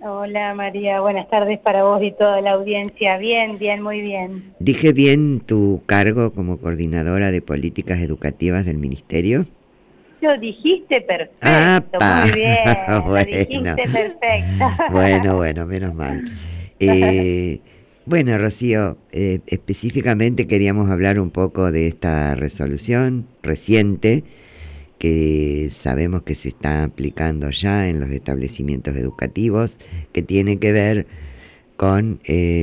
Hola María, buenas tardes para vos y toda la audiencia. Bien, bien, muy bien. ¿Dije bien tu cargo como coordinadora de políticas educativas del ministerio? Lo dijiste perfecto, ¡Apa! muy bien, lo Bueno, dijiste perfecto. bueno, menos mal. Eh, bueno, Rocío, específicamente queríamos hablar un poco de esta resolución reciente que sabemos que se está aplicando ya en los establecimientos educativos, que tiene que ver con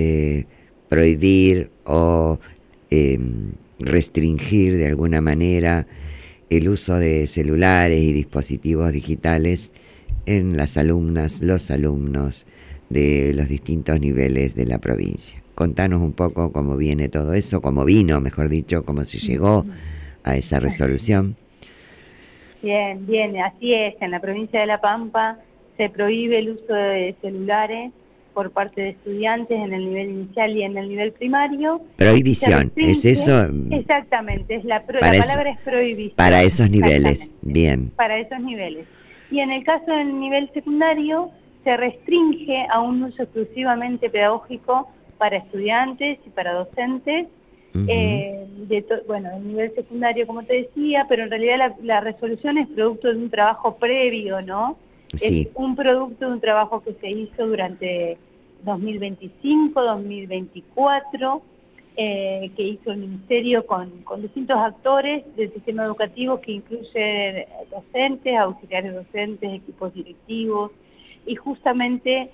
prohibir o eh, restringir de alguna manera el uso de celulares y dispositivos digitales en las alumnas, los alumnos de los distintos niveles de la provincia. Contanos un poco cómo viene todo eso, cómo vino, mejor dicho, cómo se llegó a esa resolución. Bien, bien, así es. En la provincia de La Pampa se prohíbe el uso de celulares por parte de estudiantes en el nivel inicial y en el nivel primario y se Prohibición, ¿es restringe, eso? exactamente, la Para, eso, palabra es para prohibición, esos niveles, exactamente, bien. para esos niveles. Y en el caso del nivel secundario se restringe a un uso exclusivamente pedagógico para estudiantes y para docentes Ujú. bueno, el nivel secundario, como te decía, pero en realidad la resolución es producto de un trabajo previo, ¿no? Es Sí. un producto de un trabajo que se hizo durante 2025, 2024, que hizo el Ministerio con distintos actores del sistema educativo, que incluye docentes, auxiliares docentes, equipos directivos, y justamente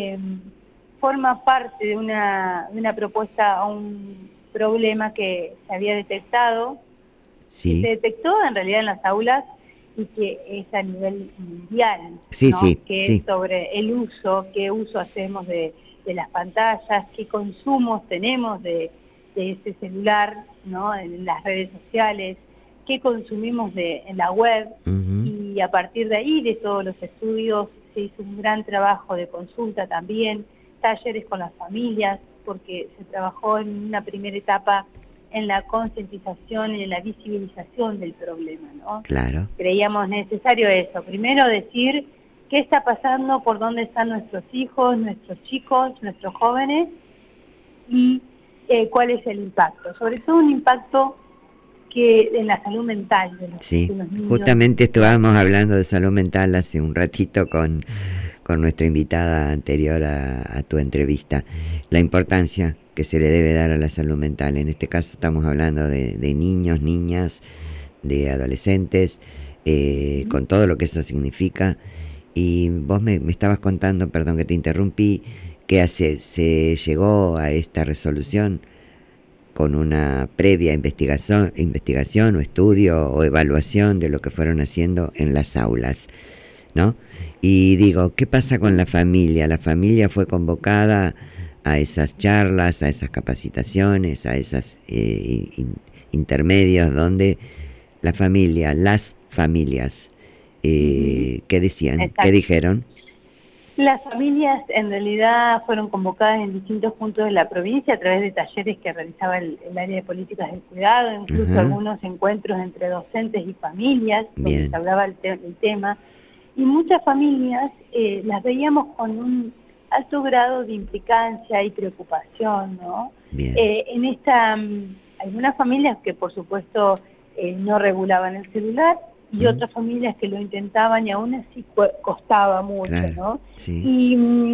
forma parte de una propuesta a un problema que se había detectado, que se Sí, detectó en realidad en las aulas y que es a nivel mundial, sí, ¿no? sí, Que es sí. sobre el uso, qué uso hacemos de las pantallas, qué consumos tenemos de ese celular, ¿no? En las redes sociales, qué consumimos en la web, Ujú. y a partir de ahí, de todos los estudios, se hizo un gran trabajo de consulta también, talleres con las familias, porque se trabajó en una primera etapa en la concientización y en la visibilización del problema, ¿no? Claro. Creíamos necesario eso, primero decir qué está pasando, por dónde están nuestros hijos, nuestros chicos, nuestros jóvenes, y cuál es el impacto, sobre todo un impacto que en la salud mental Sí, de los niños. justamente estábamos hablando de salud mental hace un ratito con nuestra invitada anterior a tu entrevista. La importancia que se le debe dar a la salud mental. En este caso estamos hablando de niños, niñas, de adolescentes, con todo lo que eso significa. Y vos me estabas contando, perdón que te interrumpí, que se llegó a esta resolución con una previa investigación o estudio o evaluación de lo que fueron haciendo en las aulas, ¿no? Y digo, ¿qué pasa con la familia? La familia fue convocada a esas charlas, a esas capacitaciones, a esos intermedios donde la familia, las familias, Ujú, ¿qué decían? ¿Qué exacto. dijeron? Las familias en realidad fueron convocadas en distintos puntos de la provincia a través de talleres que realizaba el área de políticas del cuidado, incluso Ajá, algunos encuentros entre docentes y familias donde se bien, hablaba el tema. Y muchas familias las veíamos con un alto grado de implicancia y preocupación, ¿no? bien. En esta, algunas familias que por supuesto no regulaban el celular y ¿Mm? otras familias que lo intentaban y aún así costaba mucho, Claro, ¿no? sí. Y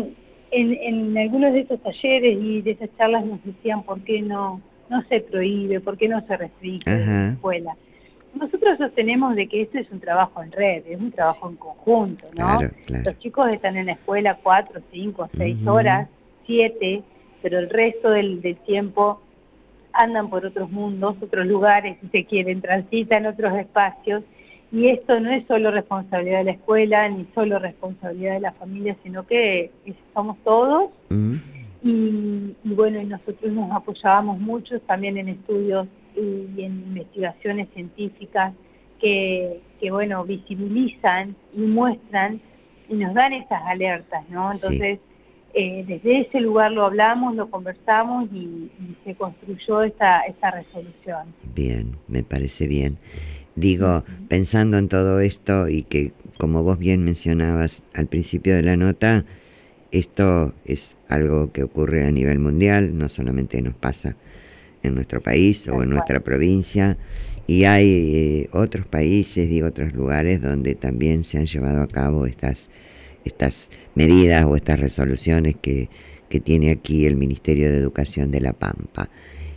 en algunos de esos talleres y de esas charlas nos decían por qué no se prohíbe, por qué no se restringe desde la Ajá, escuela. Nosotros sostenemos de que esto es un trabajo en red, es un sí, trabajo en conjunto, ¿no? claro, claro. Los chicos están en la escuela 4, 5, 6 Ujú. horas, 7, pero el resto del tiempo andan por otros mundos, otros lugares, si se quieren, transitan otros espacios, y esto no es solo responsabilidad de la escuela, ni solo responsabilidad de la familia, sino que somos todos, Mm. y bueno, y nosotros nos apoyábamos mucho también en estudios y en investigaciones científicas que bueno, visibilizan y muestran y nos dan esas alertas, ¿no? Sí, Entonces, desde ese lugar lo hablamos, lo conversamos y se construyó esta resolución. bien, me parece bien. Digo, Ujú. pensando en todo esto y que, como vos bien mencionabas al principio de la nota, Esto es algo que ocurre a nivel mundial, no solamente nos pasa en nuestro país o en nuestra provincia, y hay otros países y otros lugares donde también se han llevado a cabo estas medidas o estas resoluciones que tiene aquí el Ministerio de Educación de La Pampa.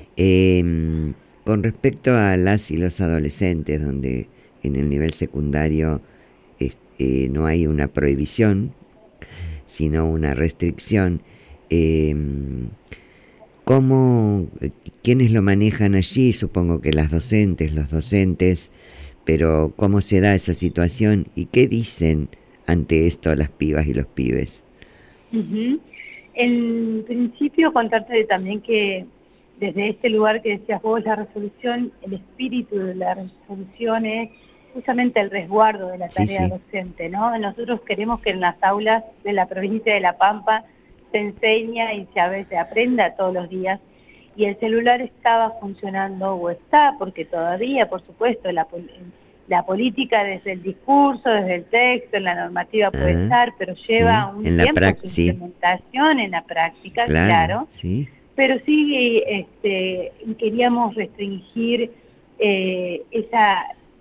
Con respecto a las y los adolescentes, donde en el nivel secundario no hay una prohibición, sino una restricción, ¿quiénes lo manejan allí? Supongo que las docentes, los docentes, pero ¿cómo se da esa situación y qué dicen ante esto las pibas y los pibes? En principio, contarte también que desde este lugar que decías vos, la resolución, el espíritu de la resolución es justamente el resguardo de la tarea docente, ¿no? Nosotros queremos que en las aulas de la provincia de La Pampa se enseña y se aprenda todos los días, y el celular estaba funcionando, o está, porque todavía, por supuesto, la política desde el discurso, desde el texto, en la normativa puede estar, pero lleva un tiempo su implementación en la práctica, claro. Pero sí queríamos restringir esa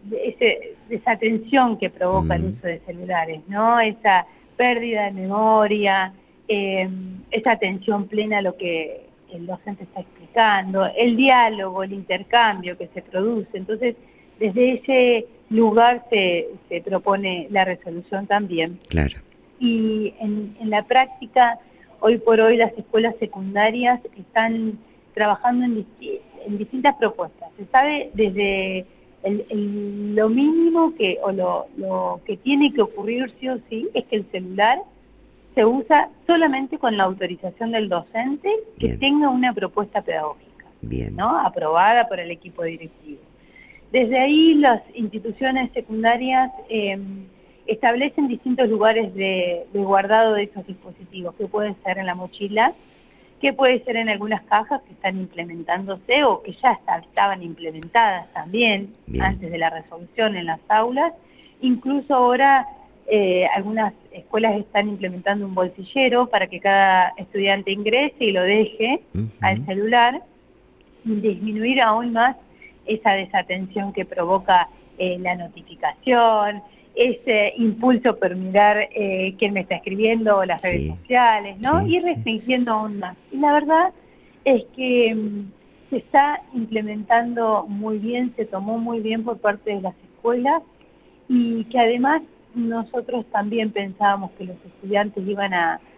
desatención que provoca el uso de celulares, ¿no? Esa pérdida de memoria, esa atención plena a lo que el docente está explicando, el diálogo, el intercambio que se produce. Entonces, desde ese lugar se propone la resolución también. Claro. Y en la práctica, hoy por hoy las escuelas secundarias están trabajando en distintas propuestas. Se sabe desde lo mínimo lo que tiene que ocurrir sí o sí es que el celular se usa solamente con la autorización del docente que tenga una propuesta pedagógica, ¿no? Aprobada por el equipo directivo. Desde ahí las instituciones secundarias establecen distintos lugares de guardado de esos dispositivos, que pueden ser en la mochila, que puede ser en algunas cajas que están implementándose o que ya estaban implementadas también antes de la resolución en las aulas. Incluso ahora algunas escuelas están implementando un bolsillero para que cada estudiante ingrese y lo deje al celular, y disminuir aún más esa desatención que provoca la notificación, ese impulso por mirar quién me está escribiendo, las redes sociales, ¿no? Ir restringiendo aún más. Y la verdad es que se está implementando muy bien, se tomó muy bien por parte de las escuelas, y que además nosotros también pensábamos que los estudiantes iban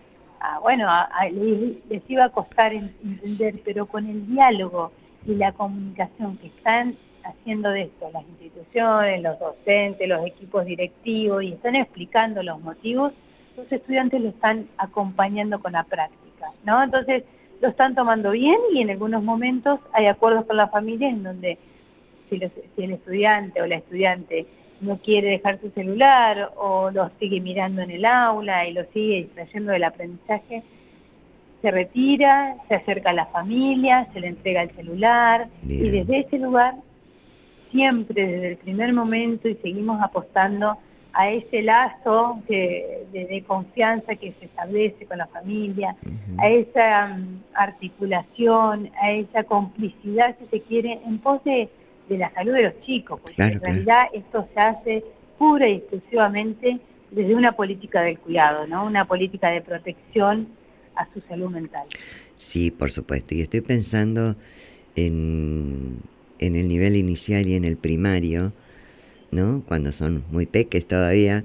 les iba a costar entender, pero con el diálogo y la comunicación que están haciendo de esto las instituciones, los docentes, los equipos directivos, y están explicando los motivos, los estudiantes lo están acompañando con la práctica, ¿no? Entonces lo están tomando bien, y en algunos momentos hay acuerdos con la familia en donde si el estudiante o la estudiante no quiere dejar su celular o lo sigue mirando en el aula y lo sigue distrayendo del aprendizaje, se retira, se acerca a la familia, se le entrega el celular, y desde ese lugar, siempre desde el primer momento, y seguimos apostando a ese lazo de confianza que se establece con la familia, a esa articulación, a esa complicidad, si se quiere, en pos de la salud de los chicos, porque en realidad esto se hace pura y exclusivamente desde una política del cuidado, ¿no? Una política de protección a su salud mental. Sí, por supuesto, y estoy pensando en el nivel inicial y en el primario, ¿no? Cuando son muy peques todavía,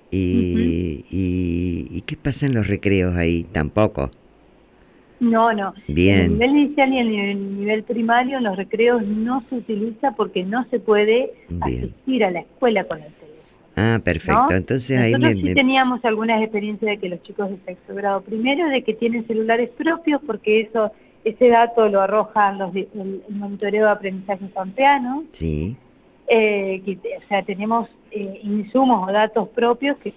y ¿qué pasa en los recreos ahí? Tampoco. No. Bien. En el nivel inicial y en el nivel primario, en los recreos no se utiliza porque no se puede asistir a la escuela con el teléfono. Ah, perfecto. ¿No? Entonces nosotros sí teníamos algunas experiencias de que los chicos de sexto grado primero, de que tienen celulares propios, porque ese dato lo arrojan el monitoreo de aprendizaje pampeano. Sí. O sea, tenemos insumos o datos propios que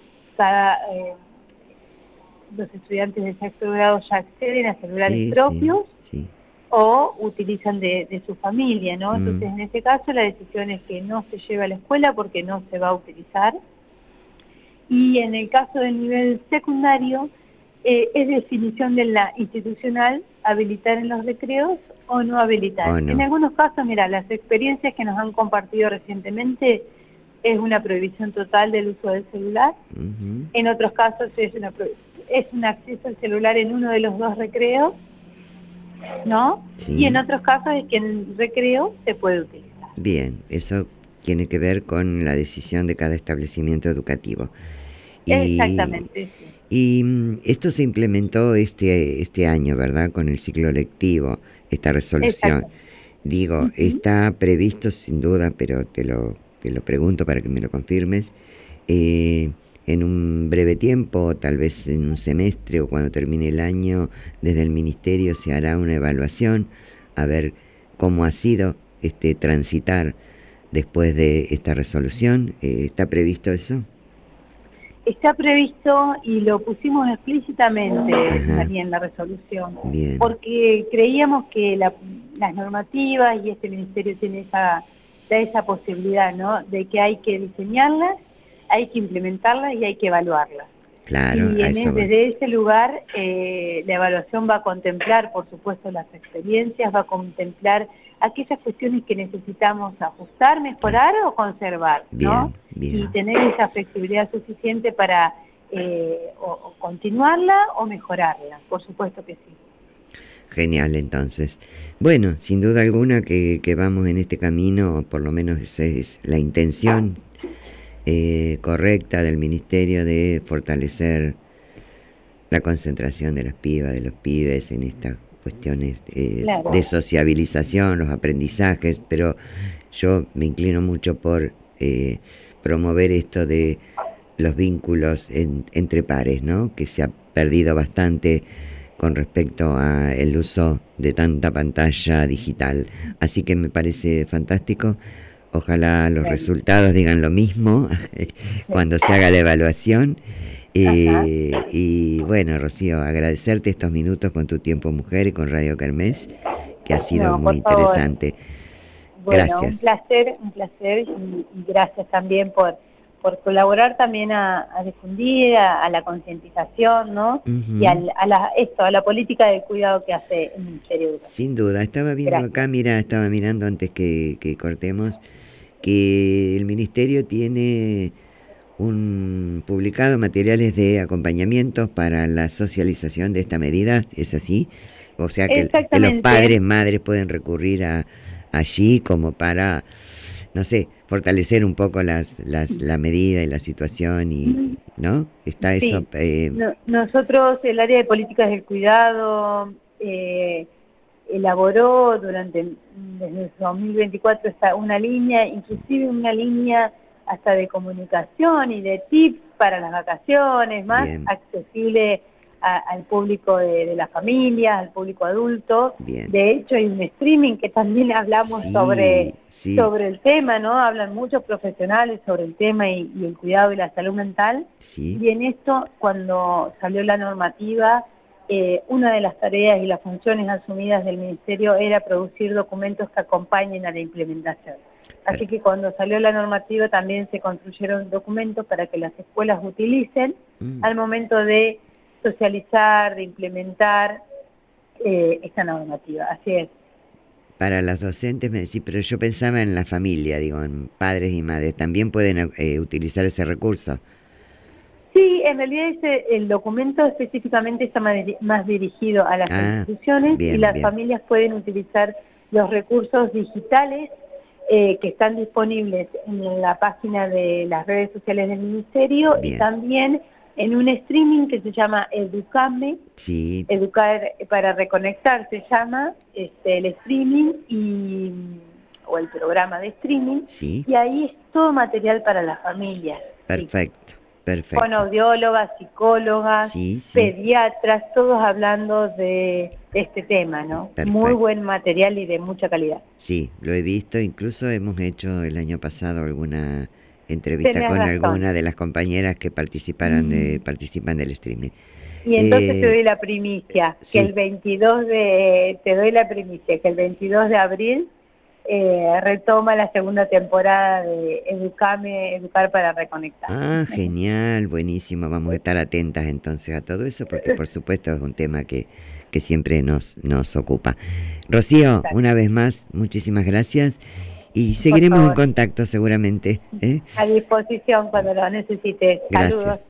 los estudiantes de sexto grado ya acceden a celulares propios o utilizan de su familia, ¿no? Entonces, en este caso, la decisión es que no se lleve a la escuela porque no se va a utilizar. Y en el caso del nivel secundario, es definición de la institucional habilitar en los recreos o no habilitar. O no. En algunos casos, mira, las experiencias que nos han compartido recientemente es una prohibición total del uso del celular. Ujú. En otros casos es un acceso al celular en uno de los dos recreos, ¿no? Sí. Y en otros casos es que en el recreo se puede utilizar. Bien, eso tiene que ver con la decisión de cada establecimiento educativo. Exactamente, sí. Y esto se implementó este año, ¿verdad? Con el ciclo lectivo, esta resolución. Digo, está previsto sin duda, pero te lo pregunto para que me lo confirmes, en un breve tiempo, tal vez en un semestre o cuando termine el año, desde el Ministerio se hará una evaluación a ver cómo ha sido transitar después de esta resolución. ¿Está previsto eso? Está previsto y lo pusimos explícitamente también en la resolución, Bien. porque creíamos que las normativas y este ministerio tiene esa posibilidad, ¿no? De que hay que diseñarlas, hay que implementarlas y hay que evaluarlas. Claro, y desde ese lugar la evaluación va a contemplar, por supuesto, las experiencias, va a contemplar aquellas cuestiones que necesitamos ajustar, mejorar o conservar, ¿no? Bien. Y tener esa flexibilidad suficiente para o continuarla o mejorarla, por supuesto que sí. Genial, entonces. Bueno, sin duda alguna que vamos en este camino, por lo menos esa es la intención correcta del Ministerio de fortalecer la concentración de las pibas, de los pibes en estas cuestiones Claro. de sociabilización, los aprendizajes, pero yo me inclino mucho por promover esto de los vínculos entre pares, ¿no? Que se ha perdido bastante con respecto a el uso de tanta pantalla digital. Así que me parece fantástico. Ojalá los resultados digan lo mismo cuando se haga la evaluación. Y bueno, Rocío, agradecerte estos minutos con tu tiempo mujer y con Radio Kermés, que ha sido muy interesante. Bueno, gracias. Un placer y gracias también por colaborar también a difundir, a la concientización, ¿no? Y a la política de cuidado que hace el Ministerio de Educación. Sin duda, estaba viendo acá, estaba mirando antes que cortemos, que el Ministerio tiene publicado materiales de acompañamiento para la socialización de esta medida, ¿es así? O sea que los padres, madres pueden recurrir allí como para, no sé, fortalecer un poco la medida y la situación, y ¿no? Está sí. eso. Nosotros, el área de políticas del cuidado, elaboró desde 2024 una línea, inclusive una línea hasta de comunicación y de tips para las vacaciones, más accesible al público de las familias, al público adulto. De hecho, hay un streaming que también hablamos sobre el tema, ¿no? Hablan muchos profesionales sobre el tema y el cuidado y la salud mental. Y en esto, cuando salió la normativa, una de las tareas y las funciones asumidas del Ministerio era producir documentos que acompañen a la implementación. Así que cuando salió la normativa también se construyeron documentos para que las escuelas utilicen al momento de socializar, de implementar esta normativa. Así es. Para las docentes, me decís, pero yo pensaba en la familia, digo, en padres y madres, ¿también pueden utilizar ese recurso? Sí, en realidad el documento específicamente está más dirigido a las instituciones y las familias pueden utilizar los recursos digitales que están disponibles en la página de las redes sociales del Ministerio y también en un streaming que se llama Educame, Educar para Reconectar se llama el streaming o el programa de streaming, y ahí es todo material para las familias. Perfecto. Con audiólogas, psicólogas, pediatras, todos hablando de este tema, ¿no? Muy buen material y de mucha calidad. Sí, lo he visto, incluso hemos hecho el año pasado alguna entrevista con alguna de las compañeras que participan del streaming. Y entonces te doy la primicia, que el 22 de abril retoma la segunda temporada de Educar para Reconectar. Ah, genial, buenísimo. Vamos a estar atentas entonces a todo eso, porque por supuesto es un tema que siempre nos ocupa. Rocío, Exacto. una vez más, muchísimas gracias y seguiremos en contacto seguramente. A disposición cuando lo necesites. Gracias. Saludos.